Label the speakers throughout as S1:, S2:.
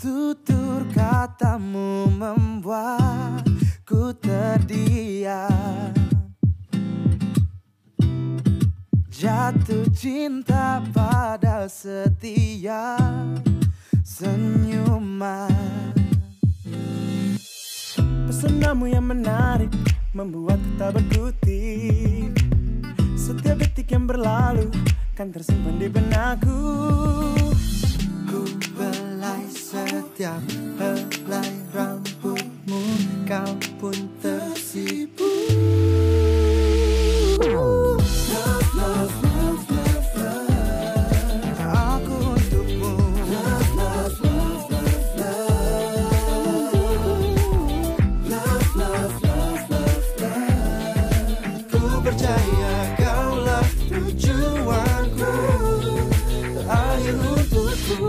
S1: Tutur katamu membuatku terdiam. Jatuh cinta pada setiap senyuman.
S2: Pesonamu yang menarik membuatku tak berkutik. Setiap detik yang berlalu kan tersimpan di benakku.
S1: Ku belai setiap helai rambutmu, kau pun tersipu. Aku untukmu. Ku percaya kaulah tujuanku, terakhir untukku.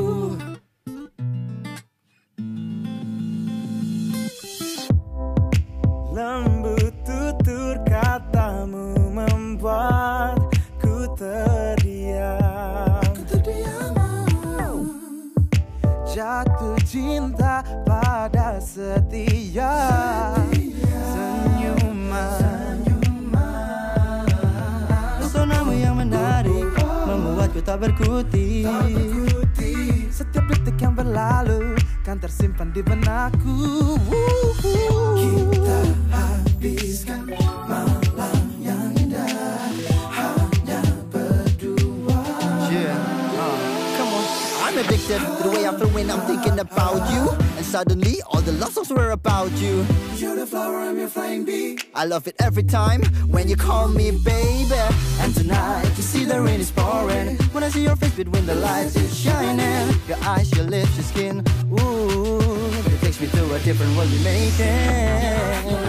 S2: Lembut tutur katamu membuatku terdiam.
S1: Jatuh cinta pada setiap senyuman. Pesonamu yang menarik membuatku tak berkutik. Setiap detik yang berlalu kan tersimpan di benakku. Kita habiskan malam yang indah hanya berdua.
S3: Come on, I'm addicted to the way I feel when I'm thinking about you. And suddenly all the love songs were about you.
S1: You're the flower, I'm your flying bee.
S3: I love it every time when you call me baby.
S1: And tonight you see the rain is pouring.
S3: When I see your face between the lights, it's shining. Your eyes, your lips, your skin, ooh, it takes me to a different world we make it.